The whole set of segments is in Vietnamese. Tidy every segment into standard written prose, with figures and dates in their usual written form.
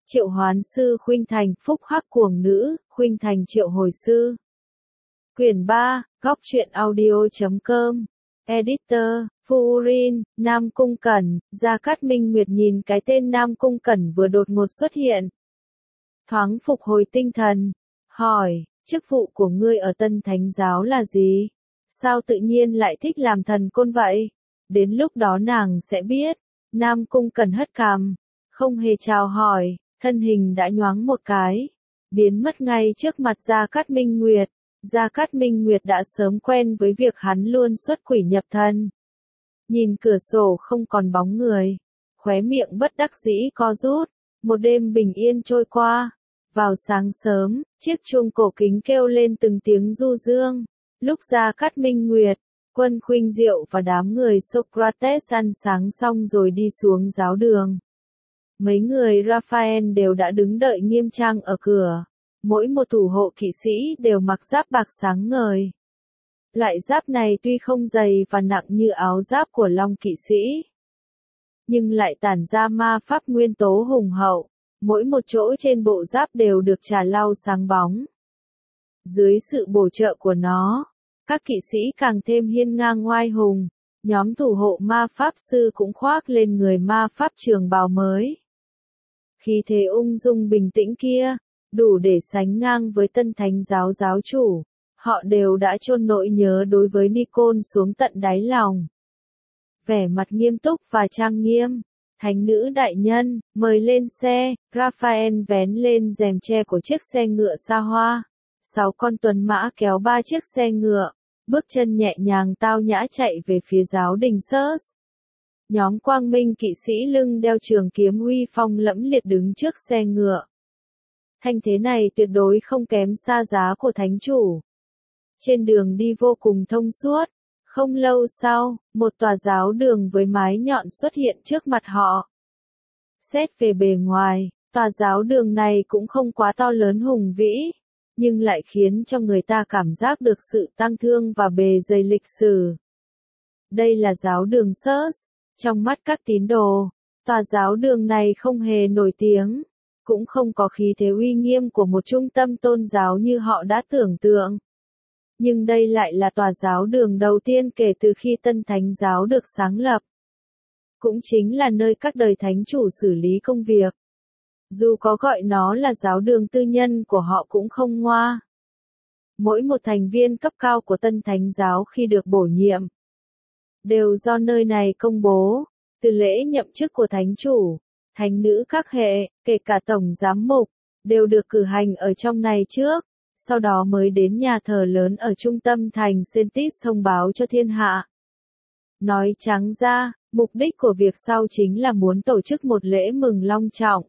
Triệu hoán sư Khuynh Thành, phúc hắc cuồng nữ, Khuynh Thành triệu hồi sư. Quyển 3, góc truyện audio.com. Editor, Furin, Nam Cung Cẩn. Gia Cát Minh Nguyệt nhìn cái tên Nam Cung Cẩn vừa đột ngột xuất hiện. Thoáng phục hồi tinh thần, hỏi, chức vụ của ngươi ở Tân Thánh Giáo là gì? Sao tự nhiên lại thích làm thần côn vậy? Đến lúc đó nàng sẽ biết. Nam Cung Cẩn hất cằm, không hề chào hỏi, thân hình đã nhoáng một cái, biến mất ngay trước mặt Gia Cát Minh Nguyệt. Gia Cát Minh Nguyệt đã sớm quen với việc hắn luôn xuất quỷ nhập thần. Nhìn cửa sổ không còn bóng người, khóe miệng bất đắc dĩ co rút, một đêm bình yên trôi qua. Vào sáng sớm, chiếc chuông cổ kính kêu lên từng tiếng du dương. Lúc Gia Cát Minh Nguyệt, Quân Khuynh Diệu và đám người Socrates ăn sáng xong rồi đi xuống giáo đường. Mấy người Raphael đều đã đứng đợi nghiêm trang ở cửa. Mỗi một thủ hộ kỵ sĩ đều mặc giáp bạc sáng ngời. Loại giáp này tuy không dày và nặng như áo giáp của Long kỵ sĩ, nhưng lại tản ra ma pháp nguyên tố hùng hậu. Mỗi một chỗ trên bộ giáp đều được trà lau sáng bóng. Dưới sự bổ trợ của nó, các kỵ sĩ càng thêm hiên ngang oai hùng. Nhóm thủ hộ ma pháp sư cũng khoác lên người ma pháp trường bào mới. Khí thế ung dung bình tĩnh kia, đủ để sánh ngang với Tân Thánh Giáo giáo chủ. Họ đều đã chôn nỗi nhớ đối với Nicole xuống tận đáy lòng. Vẻ mặt nghiêm túc và trang nghiêm. Thánh nữ đại nhân, mời lên xe. Raphael vén lên rèm tre của chiếc xe ngựa xa hoa. 6 con tuấn mã kéo 3 chiếc xe ngựa, bước chân nhẹ nhàng tao nhã chạy về phía giáo đình Surs. Nhóm quang minh kỵ sĩ lưng đeo trường kiếm uy phong lẫm liệt đứng trước xe ngựa. Thanh thế này tuyệt đối không kém xa giá của thánh chủ. Trên đường đi vô cùng thông suốt. Không lâu sau, một tòa giáo đường với mái nhọn xuất hiện trước mặt họ. Xét về bề ngoài, tòa giáo đường này cũng không quá to lớn hùng vĩ, nhưng lại khiến cho người ta cảm giác được sự tang thương và bề dày lịch sử. Đây là giáo đường Surs. Trong mắt các tín đồ, tòa giáo đường này không hề nổi tiếng, cũng không có khí thế uy nghiêm của một trung tâm tôn giáo như họ đã tưởng tượng. Nhưng đây lại là tòa giáo đường đầu tiên kể từ khi Tân Thánh Giáo được sáng lập. Cũng chính là nơi các đời thánh chủ xử lý công việc. Dù có gọi nó là giáo đường tư nhân của họ cũng không ngoa. Mỗi một thành viên cấp cao của Tân Thánh Giáo khi được bổ nhiệm, đều do nơi này công bố, từ lễ nhậm chức của thánh chủ, thánh nữ các hệ, kể cả tổng giám mục, đều được cử hành ở trong này trước, sau đó mới đến nhà thờ lớn ở trung tâm thành Sentis thông báo cho thiên hạ. Nói trắng ra, mục đích của việc sau chính là muốn tổ chức một lễ mừng long trọng,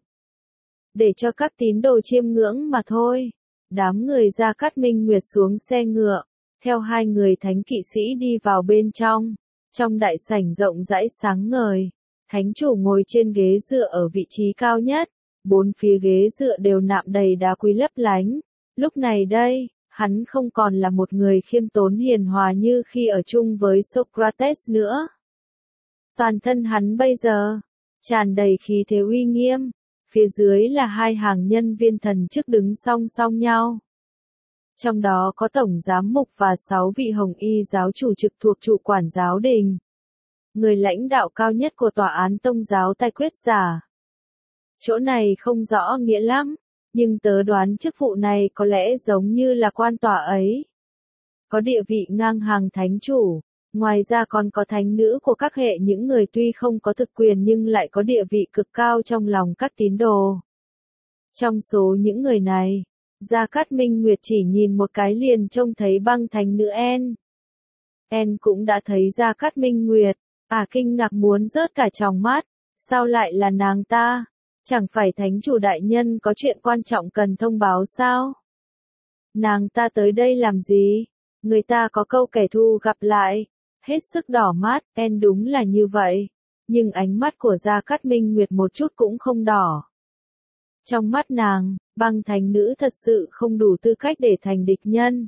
để cho các tín đồ chiêm ngưỡng mà thôi. Đám người Gia Cát Minh Nguyệt xuống xe ngựa, theo 2 người thánh kỵ sĩ đi vào bên trong. Trong đại sảnh rộng rãi sáng ngời, thánh chủ ngồi trên ghế dựa ở vị trí cao nhất, 4 phía ghế dựa đều nạm đầy đá quý lấp lánh. Lúc này đây, hắn không còn là một người khiêm tốn hiền hòa như khi ở chung với Socrates nữa. Toàn thân hắn bây giờ tràn đầy khí thế uy nghiêm, phía dưới là 2 hàng nhân viên thần chức đứng song song nhau. Trong đó có tổng giám mục và 6 vị hồng y giáo chủ trực thuộc trụ quản giáo đình. Người lãnh đạo cao nhất của tòa án tông giáo tai quyết giả. Chỗ này không rõ nghĩa lắm, nhưng tớ đoán chức vụ này có lẽ giống như là quan tòa ấy. Có địa vị ngang hàng thánh chủ, ngoài ra còn có thánh nữ của các hệ, những người tuy không có thực quyền nhưng lại có địa vị cực cao trong lòng các tín đồ. Trong số những người này, Gia Cát Minh Nguyệt chỉ nhìn một cái liền trông thấy băng thánh nữ En. En cũng đã thấy Gia Cát Minh Nguyệt, kinh ngạc muốn rớt cả tròng mắt, sao lại là nàng ta? Chẳng phải thánh chủ đại nhân có chuyện quan trọng cần thông báo sao? Nàng ta tới đây làm gì? Người ta có câu kẻ thù gặp lại. Hết sức đỏ mắt, En đúng là như vậy. Nhưng ánh mắt của Gia Cát Minh Nguyệt một chút cũng không đỏ. Trong mắt nàng, băng thánh nữ thật sự không đủ tư cách để thành địch nhân.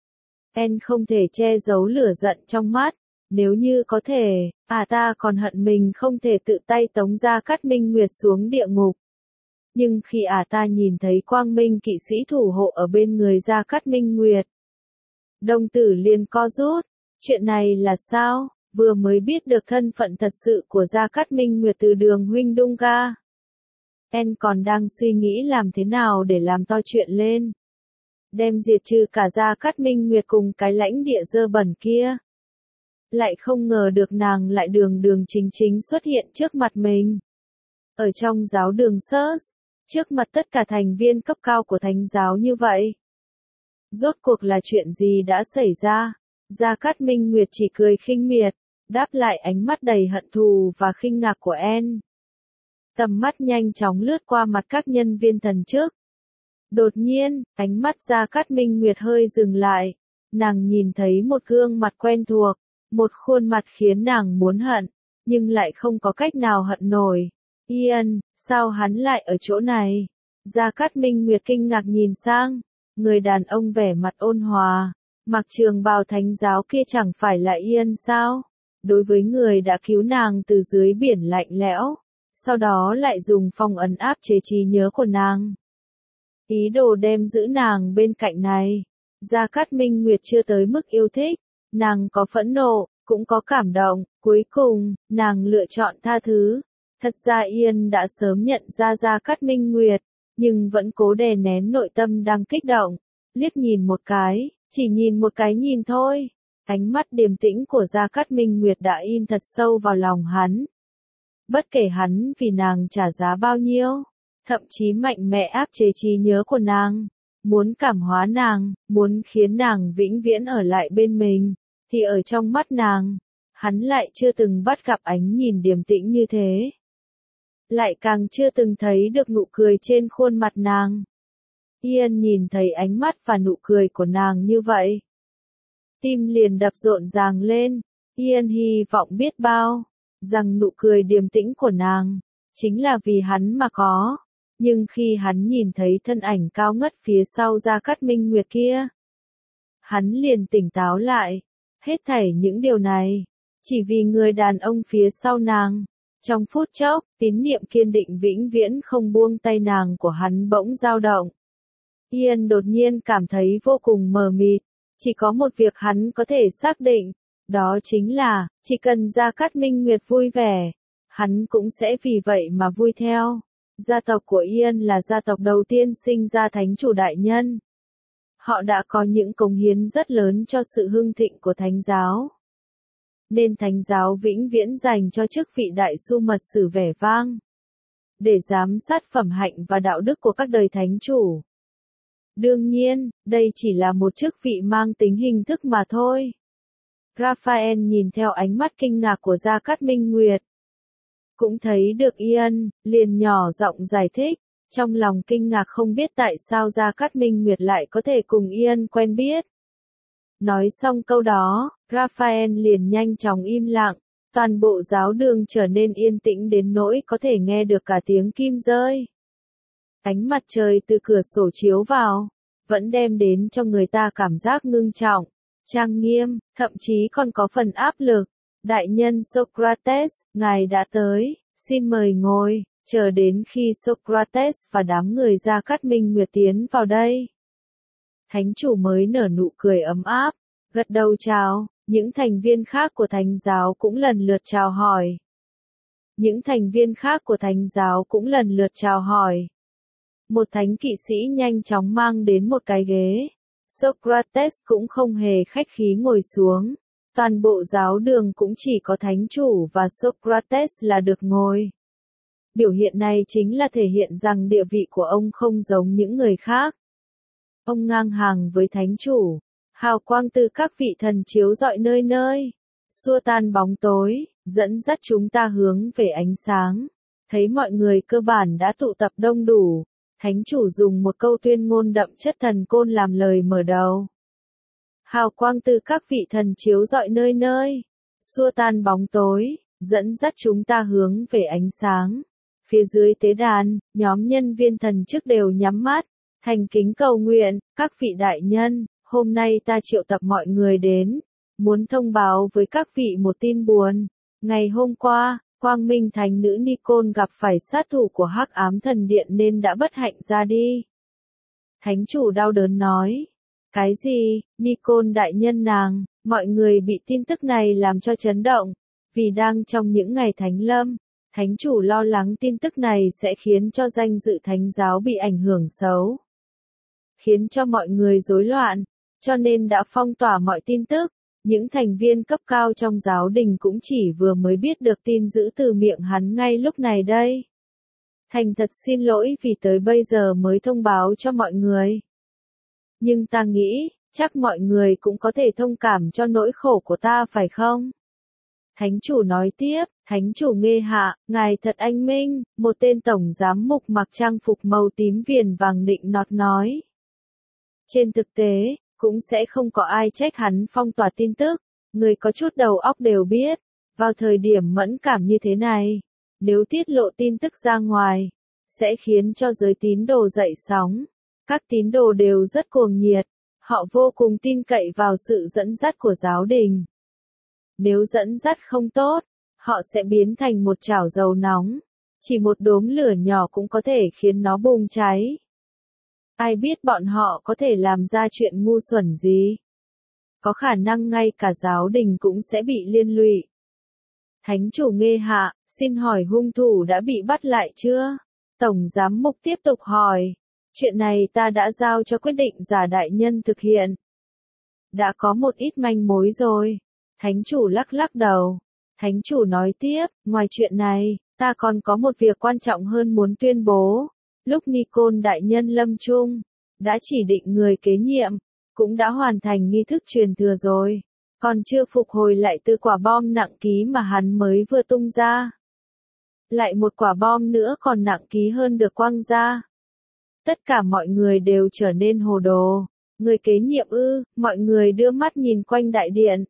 En không thể che giấu lửa giận trong mắt. Nếu như có thể, ta còn hận mình không thể tự tay tống Gia Cát Minh Nguyệt xuống địa ngục. Nhưng khi ta nhìn thấy quang minh kỵ sĩ thủ hộ ở bên người Gia Cát Minh Nguyệt, đồng tử liền co rút. Chuyện này là sao? Vừa mới biết được thân phận thật sự của Gia Cát Minh Nguyệt từ Đường huynh Đung Ga. En còn đang suy nghĩ làm thế nào để làm to chuyện lên. Đem diệt trừ cả Gia Cát Minh Nguyệt cùng cái lãnh địa dơ bẩn kia. Lại không ngờ được nàng lại đường đường chính chính xuất hiện trước mặt mình. Ở trong giáo đường Search, trước mặt tất cả thành viên cấp cao của thánh giáo như vậy. Rốt cuộc là chuyện gì đã xảy ra? Gia Cát Minh Nguyệt chỉ cười khinh miệt, đáp lại ánh mắt đầy hận thù và khinh ngạc của En. Tầm mắt nhanh chóng lướt qua mặt các nhân viên thần chức. Đột nhiên, ánh mắt Gia Cát Minh Nguyệt hơi dừng lại. Nàng nhìn thấy một gương mặt quen thuộc, một khuôn mặt khiến nàng muốn hận, nhưng lại không có cách nào hận nổi. Ian, sao hắn lại ở chỗ này? Gia Cát Minh Nguyệt kinh ngạc nhìn sang, người đàn ông vẻ mặt ôn hòa, mặc trường bào thánh giáo kia chẳng phải là Ian sao? Đối với người đã cứu nàng từ dưới biển lạnh lẽo, sau đó lại dùng phong ấn áp chế trí nhớ của nàng. Ý đồ đem giữ nàng bên cạnh này. Gia Cát Minh Nguyệt chưa tới mức yêu thích, nàng có phẫn nộ, cũng có cảm động, cuối cùng, nàng lựa chọn tha thứ. Thật ra Ian đã sớm nhận ra Gia Cát Minh Nguyệt, nhưng vẫn cố đè nén nội tâm đang kích động. Liếc nhìn một cái, chỉ nhìn một cái nhìn thôi. Ánh mắt điềm tĩnh của Gia Cát Minh Nguyệt đã in thật sâu vào lòng hắn. Bất kể hắn vì nàng trả giá bao nhiêu, thậm chí mạnh mẽ áp chế trí nhớ của nàng, muốn cảm hóa nàng, muốn khiến nàng vĩnh viễn ở lại bên mình, thì ở trong mắt nàng, hắn lại chưa từng bắt gặp ánh nhìn điềm tĩnh như thế. Lại càng chưa từng thấy được nụ cười trên khuôn mặt nàng. Ian nhìn thấy ánh mắt và nụ cười của nàng như vậy. Tim liền đập rộn ràng lên. Ian hy vọng biết bao, rằng nụ cười điềm tĩnh của nàng, chính là vì hắn mà có. Nhưng khi hắn nhìn thấy thân ảnh cao ngất phía sau Gia Cát Minh Nguyệt kia, hắn liền tỉnh táo lại. Hết thảy những điều này, chỉ vì người đàn ông phía sau nàng. Trong phút chốc, tín niệm kiên định vĩnh viễn không buông tay nàng của hắn bỗng dao động. Ian đột nhiên cảm thấy vô cùng mờ mịt. Chỉ có một việc hắn có thể xác định, đó chính là, chỉ cần Gia Cát Minh Nguyệt vui vẻ, hắn cũng sẽ vì vậy mà vui theo. Gia tộc của Ian là gia tộc đầu tiên sinh ra thánh chủ đại nhân. Họ đã có những cống hiến rất lớn cho sự hưng thịnh của thánh giáo. Nên thánh giáo vĩnh viễn dành cho chức vị đại su mật sử vẻ vang, để giám sát phẩm hạnh và đạo đức của các đời thánh chủ. Đương nhiên, đây chỉ là một chức vị mang tính hình thức mà thôi. Raphael nhìn theo ánh mắt kinh ngạc của Gia Cát Minh Nguyệt. Cũng thấy được Ian, liền nhỏ giọng giải thích, trong lòng kinh ngạc không biết tại sao Gia Cát Minh Nguyệt lại có thể cùng Ian quen biết. Nói xong câu đó, Raphael liền nhanh chóng im lặng, toàn bộ giáo đường trở nên yên tĩnh đến nỗi có thể nghe được cả tiếng kim rơi. Ánh mặt trời từ cửa sổ chiếu vào, vẫn đem đến cho người ta cảm giác ngưng trọng, trang nghiêm, thậm chí còn có phần áp lực. Đại nhân Socrates, ngài đã tới, xin mời ngồi, chờ đến khi Socrates và đám người Gia Cát Minh Nguyệt tiến vào đây. Thánh chủ mới nở nụ cười ấm áp, gật đầu chào, những thành viên khác của thánh giáo cũng lần lượt chào hỏi. Những thành viên khác của thánh giáo cũng lần lượt chào hỏi. Một thánh kỵ sĩ nhanh chóng mang đến một cái ghế. Socrates cũng không hề khách khí ngồi xuống. Toàn bộ giáo đường cũng chỉ có thánh chủ và Socrates là được ngồi. Biểu hiện này chính là thể hiện rằng địa vị của ông không giống những người khác. Ông ngang hàng với thánh chủ. Hào quang từ các vị thần chiếu rọi nơi nơi, xua tan bóng tối, dẫn dắt chúng ta hướng về ánh sáng. Thấy mọi người cơ bản đã tụ tập đông đủ, thánh chủ dùng một câu tuyên ngôn đậm chất thần côn làm lời mở đầu. Hào quang từ các vị thần chiếu rọi nơi nơi, xua tan bóng tối, dẫn dắt chúng ta hướng về ánh sáng. Phía dưới tế đàn, nhóm nhân viên thần chức đều nhắm mắt, thành kính cầu nguyện, các vị đại nhân. Hôm nay ta triệu tập mọi người đến, muốn thông báo với các vị một tin buồn. Ngày hôm qua, Quang Minh Thánh nữ Nikon gặp phải sát thủ của Hắc Ám Thần Điện nên đã bất hạnh ra đi. Thánh chủ đau đớn nói. Cái gì, Nikon đại nhân nàng, mọi người bị tin tức này làm cho chấn động, vì đang trong những ngày thánh lâm, thánh chủ lo lắng tin tức này sẽ khiến cho danh dự thánh giáo bị ảnh hưởng xấu. Khiến cho mọi người rối loạn, cho nên đã phong tỏa mọi tin tức. Những thành viên cấp cao trong giáo đình cũng chỉ vừa mới biết được tin dữ từ miệng hắn ngay lúc này đây. Thành thật xin lỗi vì tới bây giờ mới thông báo cho mọi người. Nhưng ta nghĩ, chắc mọi người cũng có thể thông cảm cho nỗi khổ của ta phải không? Thánh chủ nói tiếp, thánh chủ Nghê Hạ, ngài thật anh minh, một tên tổng giám mục mặc trang phục màu tím viền vàng nịnh nọt nói. Trên thực tế, cũng sẽ không có ai trách hắn phong tỏa tin tức, người có chút đầu óc đều biết, vào thời điểm mẫn cảm như thế này, nếu tiết lộ tin tức ra ngoài, sẽ khiến cho giới tín đồ dậy sóng. Các tín đồ đều rất cuồng nhiệt, họ vô cùng tin cậy vào sự dẫn dắt của giáo đình. Nếu dẫn dắt không tốt, họ sẽ biến thành một chảo dầu nóng, chỉ một đốm lửa nhỏ cũng có thể khiến nó bùng cháy. Ai biết bọn họ có thể làm ra chuyện ngu xuẩn gì? Có khả năng ngay cả giáo đình cũng sẽ bị liên lụy. Thánh chủ Nghê Hạ, xin hỏi hung thủ đã bị bắt lại chưa? Tổng giám mục tiếp tục hỏi. Chuyện này ta đã giao cho quyết định giả đại nhân thực hiện. Đã có một ít manh mối rồi. Thánh chủ lắc lắc đầu. Thánh chủ nói tiếp, ngoài chuyện này, ta còn có một việc quan trọng hơn muốn tuyên bố. Lúc Nikon đại nhân lâm chung, đã chỉ định người kế nhiệm, cũng đã hoàn thành nghi thức truyền thừa rồi, còn chưa phục hồi lại từ quả bom nặng ký mà hắn mới vừa tung ra. Lại một quả bom nữa còn nặng ký hơn được quăng ra. Tất cả mọi người đều trở nên hồ đồ. Người kế nhiệm ư, mọi người đưa mắt nhìn quanh đại điện.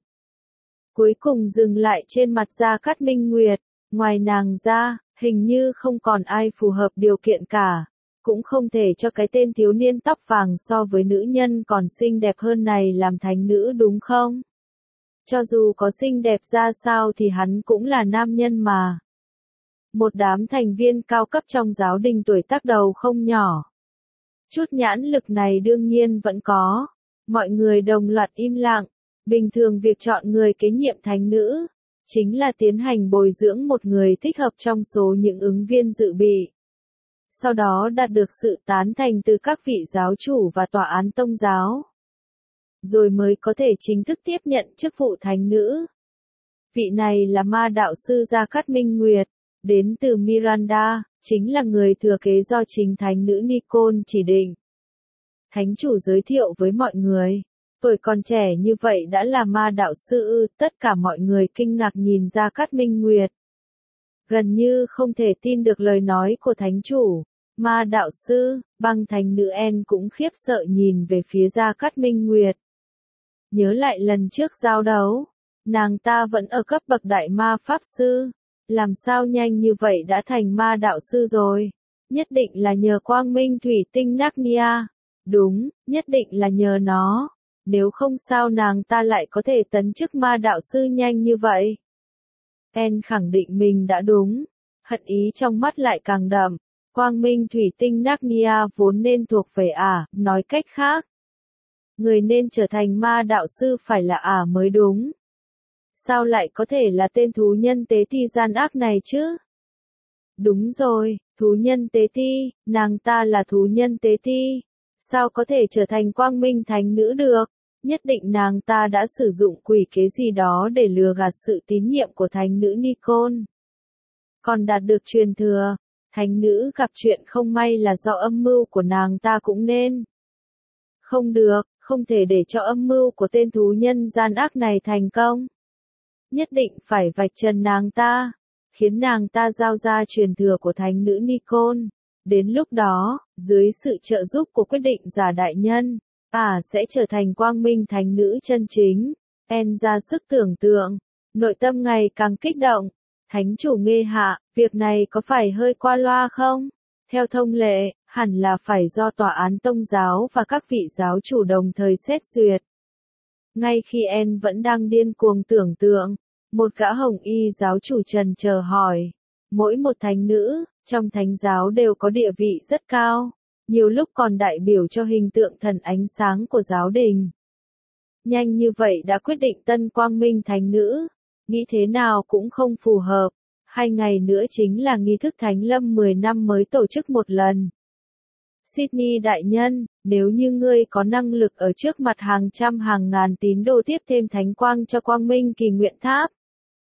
Cuối cùng dừng lại trên mặt Gia Cát Minh Nguyệt, ngoài nàng ra, hình như không còn ai phù hợp điều kiện cả. Cũng không thể cho cái tên thiếu niên tóc vàng so với nữ nhân còn xinh đẹp hơn này làm thánh nữ đúng không? Cho dù có xinh đẹp ra sao thì hắn cũng là nam nhân mà. Một đám thành viên cao cấp trong giáo đình tuổi tác đầu không nhỏ. Chút nhãn lực này đương nhiên vẫn có. Mọi người đồng loạt im lặng. Bình thường việc chọn người kế nhiệm thánh nữ, chính là tiến hành bồi dưỡng một người thích hợp trong số những ứng viên dự bị. Sau đó đạt được sự tán thành từ các vị giáo chủ và tòa án tông giáo. Rồi mới có thể chính thức tiếp nhận chức vụ thánh nữ. Vị này là ma đạo sư Gia Cát Minh Nguyệt, đến từ Miranda, chính là người thừa kế do chính thánh nữ Nikon chỉ định. Thánh chủ giới thiệu với mọi người, tuổi còn trẻ như vậy đã là ma đạo sư ư, tất cả mọi người kinh ngạc nhìn Gia Cát Minh Nguyệt. Gần như không thể tin được lời nói của thánh chủ, ma đạo sư, băng thánh nữ En cũng khiếp sợ nhìn về phía Gia Cát Minh Nguyệt. Nhớ lại lần trước giao đấu, nàng ta vẫn ở cấp bậc đại ma pháp sư, làm sao nhanh như vậy đã thành ma đạo sư rồi? Nhất định là nhờ quang minh thủy tinh Narnia. Đúng, nhất định là nhờ nó. Nếu không sao nàng ta lại có thể tấn chức ma đạo sư nhanh như vậy? En khẳng định mình đã đúng. Hận ý trong mắt lại càng đậm. Quang minh thủy tinh Narnia vốn nên thuộc về ả, nói cách khác. Người nên trở thành ma đạo sư phải là ả mới đúng. Sao lại có thể là tên thú nhân tế ti gian ác này chứ? Đúng rồi, thú nhân tế ti, nàng ta là thú nhân tế ti. Sao có thể trở thành quang minh thánh nữ được? Nhất định nàng ta đã sử dụng quỷ kế gì đó để lừa gạt sự tín nhiệm của thánh nữ Nikon. Còn đạt được truyền thừa, thánh nữ gặp chuyện không may là do âm mưu của nàng ta cũng nên. Không được, không thể để cho âm mưu của tên thú nhân gian ác này thành công. Nhất định phải vạch trần nàng ta, khiến nàng ta giao ra truyền thừa của thánh nữ Nikon. Đến lúc đó, dưới sự trợ giúp của quyết định giả đại nhân, sẽ trở thành quang minh thánh nữ chân chính. En ra sức tưởng tượng, nội tâm ngày càng kích động. Thánh chủ Nghê Hạ, việc này có phải hơi qua loa không? Theo thông lệ, hẳn là phải do tòa án tông giáo và các vị giáo chủ đồng thời xét duyệt. Ngay khi En vẫn đang điên cuồng tưởng tượng, Một gã hồng y giáo chủ trần chờ hỏi. Mỗi một thánh nữ, trong thánh giáo đều có địa vị rất cao, nhiều lúc còn đại biểu cho hình tượng thần ánh sáng của giáo đình. Nhanh như vậy đã quyết định tân quang minh thánh nữ, nghĩ thế nào cũng không phù hợp. 2 ngày nữa chính là nghi thức thánh lâm 10 năm mới tổ chức một lần. Sydney đại nhân, nếu như ngươi có năng lực ở trước mặt hàng trăm hàng ngàn tín đồ tiếp thêm thánh quang cho quang minh kỳ nguyện tháp,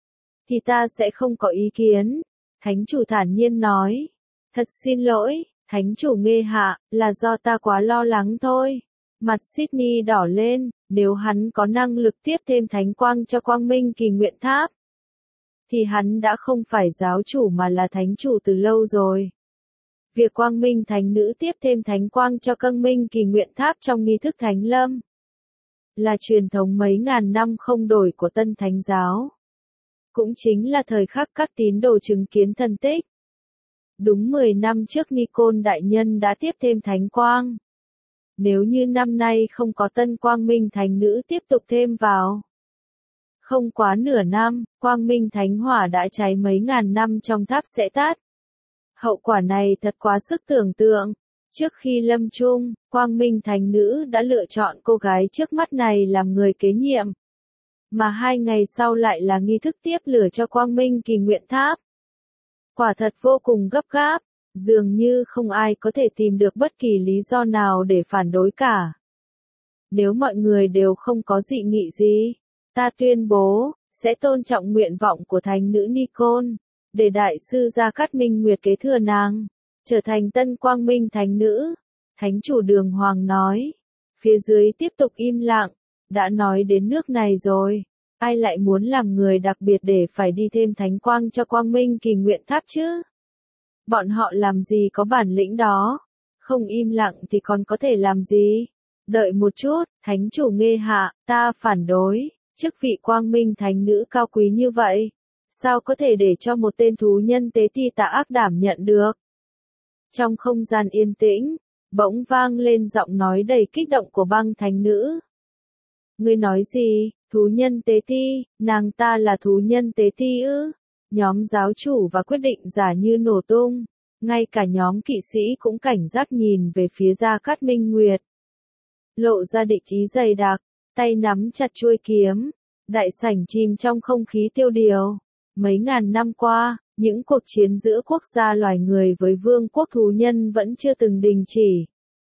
thì ta sẽ không có ý kiến. Thánh chủ thản nhiên nói. Thật xin lỗi, thánh chủ Nghê Hạ, là do ta quá lo lắng thôi. Mặt Sydney đỏ lên, nếu hắn có năng lực tiếp thêm thánh quang cho quang minh kỳ nguyện tháp, thì hắn đã không phải giáo chủ mà là thánh chủ từ lâu rồi. Việc quang minh thánh nữ tiếp thêm thánh quang cho quang minh kỳ nguyện tháp trong nghi thức thánh lâm là truyền thống mấy ngàn năm không đổi của tân thánh giáo. Cũng chính là thời khắc các tín đồ chứng kiến thần tích. Đúng 10 năm trước Nikon đại nhân đã tiếp thêm thánh quang. Nếu như năm nay không có tân quang minh thánh nữ tiếp tục thêm vào, không quá nửa năm, quang minh thánh hỏa đã cháy mấy ngàn năm trong tháp sẽ tắt. Hậu quả này thật quá sức tưởng tượng. Trước khi lâm chung, quang minh thánh nữ đã lựa chọn cô gái trước mắt này làm người kế nhiệm. Mà 2 ngày sau lại là nghi thức tiếp lửa cho quang minh kỳ nguyện tháp. Quả thật vô cùng gấp gáp, dường như không ai có thể tìm được bất kỳ lý do nào để phản đối cả. Nếu mọi người đều không có dị nghị gì, ta tuyên bố, sẽ tôn trọng nguyện vọng của thánh nữ Nikon, để đại sư Gia Cát Minh Nguyệt kế thừa nàng, trở thành tân quang minh thánh nữ. Thánh chủ Đường Hoàng nói. Phía dưới tiếp tục im lặng, đã nói đến nước này rồi, ai lại muốn làm người đặc biệt để phải đi thêm thánh quang cho quang minh kỳ nguyện tháp chứ? Bọn họ làm gì có bản lĩnh đó? Không im lặng thì còn có thể làm gì? Đợi một chút, thánh chủ Nghê Hạ, ta phản đối, chức vị quang minh thánh nữ cao quý như vậy, sao có thể để cho một tên thú nhân tế ti tà ác đảm nhận được? Trong không gian yên tĩnh, bỗng vang lên giọng nói đầy kích động của băng thánh nữ. Ngươi nói gì, thú nhân tế ti, nàng ta là thú nhân tế ti ư? Nhóm giáo chủ và quyết định giả như nổ tung, ngay cả nhóm kỵ sĩ cũng cảnh giác nhìn về phía Gia Cát Minh Nguyệt. Lộ ra địch ý dày đặc, tay nắm chặt chuôi kiếm, đại sảnh chìm trong không khí tiêu điều. Mấy ngàn năm qua, những cuộc chiến giữa quốc gia loài người với vương quốc thú nhân vẫn chưa từng đình chỉ.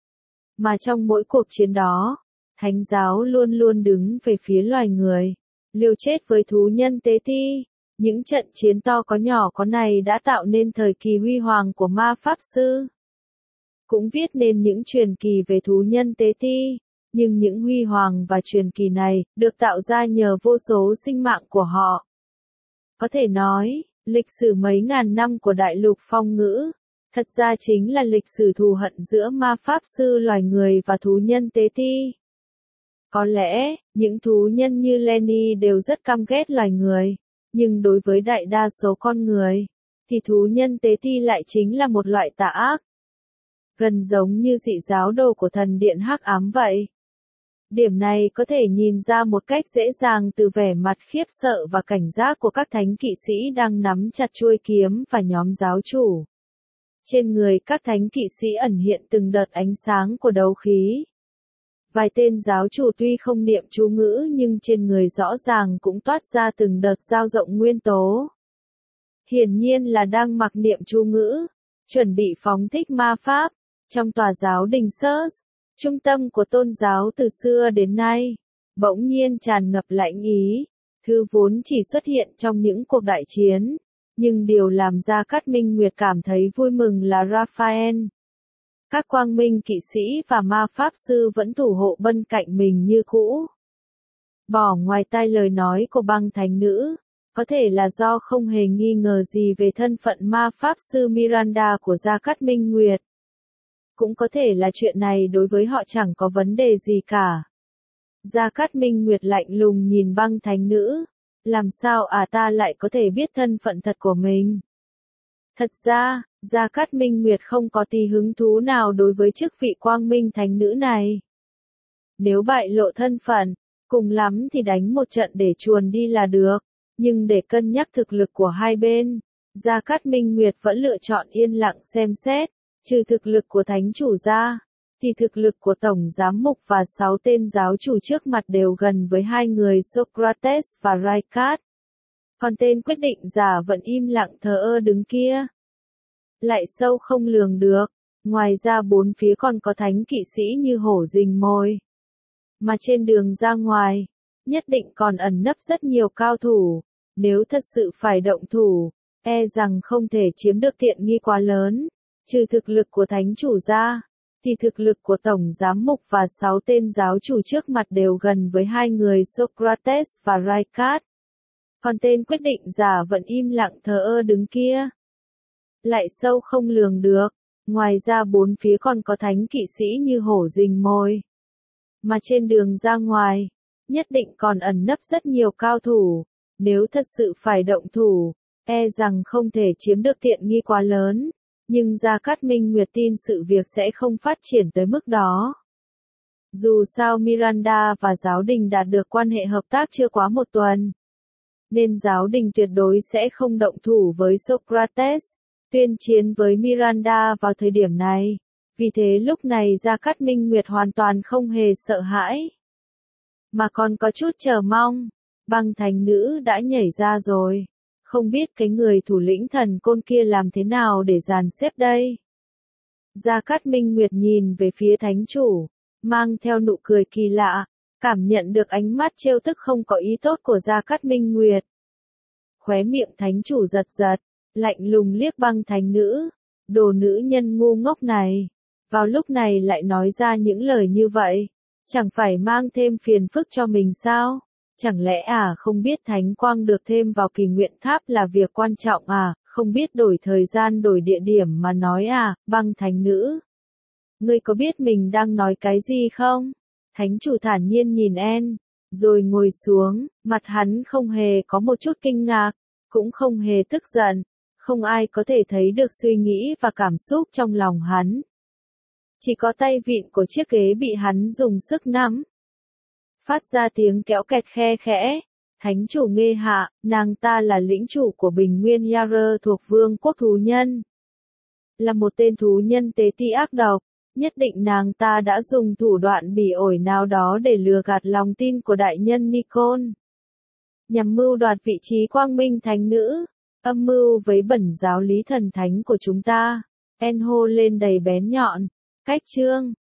Mà trong mỗi cuộc chiến đó, thánh giáo luôn luôn đứng về phía loài người, liều chết với thú nhân tế ti. Những trận chiến to có nhỏ có này đã tạo nên thời kỳ huy hoàng của ma pháp sư. Cũng viết nên những truyền kỳ về thú nhân tế ti, nhưng những huy hoàng và truyền kỳ này được tạo ra nhờ vô số sinh mạng của họ. Có thể nói, lịch sử mấy ngàn năm của đại lục phong ngữ, thật ra chính là lịch sử thù hận giữa ma pháp sư loài người và thú nhân tế ti. Có lẽ, những thú nhân như Lenny đều rất căm ghét loài người, nhưng đối với đại đa số con người, thì thú nhân tế ti lại chính là một loại tà ác. Gần giống như dị giáo đồ của thần điện hắc ám vậy. Điểm này có thể nhìn ra một cách dễ dàng từ vẻ mặt khiếp sợ và cảnh giác của các thánh kỵ sĩ đang nắm chặt chuôi kiếm và nhóm giáo chủ. Trên người các thánh kỵ sĩ ẩn hiện từng đợt ánh sáng của đấu khí. Vài tên giáo chủ tuy không niệm chú ngữ nhưng trên người rõ ràng cũng toát ra từng đợt dao rộng nguyên tố. Hiển nhiên là đang mặc niệm chú ngữ, chuẩn bị phóng thích ma pháp. Trong tòa giáo đình Surs, trung tâm của tôn giáo từ xưa đến nay, bỗng nhiên tràn ngập lãnh ý, thứ vốn chỉ xuất hiện trong những cuộc đại chiến, nhưng điều làm Gia Cát Minh Nguyệt cảm thấy vui mừng là Raphael. Các quang minh kỵ sĩ và ma pháp sư vẫn thủ hộ bên cạnh mình như cũ. Bỏ ngoài tai lời nói của băng thánh nữ, có thể là do không hề nghi ngờ gì về thân phận ma pháp sư Miranda của Gia Cát Minh Nguyệt. Cũng có thể là chuyện này đối với họ chẳng có vấn đề gì cả. Gia Cát Minh Nguyệt lạnh lùng nhìn băng thánh nữ. Làm sao ta lại có thể biết thân phận thật của mình? Thật ra, Gia Cát Minh Nguyệt không có tí hứng thú nào đối với chức vị quang minh thánh nữ này. Nếu bại lộ thân phận, cùng lắm thì đánh một trận để chuồn đi là được. Nhưng để cân nhắc thực lực của hai bên, Gia Cát Minh Nguyệt vẫn lựa chọn yên lặng xem xét, trừ thực lực của thánh chủ ra, thì thực lực của tổng giám mục và 6 tên giáo chủ trước mặt đều gần với hai người Socrates và Raikat. Còn tên quyết định giả vẫn im lặng thờ ơ đứng kia. Lại sâu không lường được, ngoài ra bốn phía còn có thánh kỵ sĩ như hổ rình mồi. Mà trên đường ra ngoài, nhất định còn ẩn nấp rất nhiều cao thủ, nếu thật sự phải động thủ, e rằng không thể chiếm được tiện nghi quá lớn, trừ thực lực của thánh chủ ra, thì thực lực của tổng giám mục và 6 tên giáo chủ trước mặt đều gần với hai người Socrates và Raikat. Còn tên quyết định giả vẫn im lặng thờ ơ đứng kia. Lại sâu không lường được, ngoài ra bốn phía còn có thánh kỵ sĩ như hổ rình mồi. Mà trên đường ra ngoài, nhất định còn ẩn nấp rất nhiều cao thủ, nếu thật sự phải động thủ, e rằng không thể chiếm được tiện nghi quá lớn, nhưng Gia Cát Minh Nguyệt tin sự việc sẽ không phát triển tới mức đó. Dù sao Miranda và giáo đình đạt được quan hệ hợp tác chưa quá một tuần, nên giáo đình tuyệt đối sẽ không động thủ với Socrates, tuyên chiến với Miranda vào thời điểm này. Vì thế lúc này Gia Cát Minh Nguyệt hoàn toàn không hề sợ hãi, mà còn có chút chờ mong. Băng thánh nữ đã nhảy ra rồi, không biết cái người thủ lĩnh thần côn kia làm thế nào để dàn xếp đây. Gia Cát Minh Nguyệt nhìn về phía thánh chủ, mang theo nụ cười kỳ lạ, cảm nhận được ánh mắt trêu tức không có ý tốt của Gia Cát Minh Nguyệt. Khóe miệng thánh chủ giật giật, lạnh lùng liếc băng thánh nữ, đồ nữ nhân ngu ngốc này, vào lúc này lại nói ra những lời như vậy, chẳng phải mang thêm phiền phức cho mình sao? Chẳng lẽ không biết thánh quang được thêm vào kỳ nguyện tháp là việc quan trọng không biết đổi thời gian đổi địa điểm mà nói băng thánh nữ. Ngươi có biết mình đang nói cái gì không? Thánh chủ thản nhiên nhìn rồi ngồi xuống, mặt hắn không hề có một chút kinh ngạc, cũng không hề tức giận, không ai có thể thấy được suy nghĩ và cảm xúc trong lòng hắn. Chỉ có tay vịn của chiếc ghế bị hắn dùng sức nắm, phát ra tiếng kéo kẹt khe khẽ. Thánh chủ Nghê Hạ, nàng ta là lĩnh chủ của Bình Nguyên Yarer thuộc vương quốc thú nhân. Là một tên thú nhân tế ti ác độc, nhất định nàng ta đã dùng thủ đoạn bỉ ổi nào đó để lừa gạt lòng tin của đại nhân Nikon. Nhằm mưu đoạt vị trí quang minh thánh nữ, âm mưu với bẩn giáo lý thần thánh của chúng ta. En hô lên đầy bén nhọn, cách chương.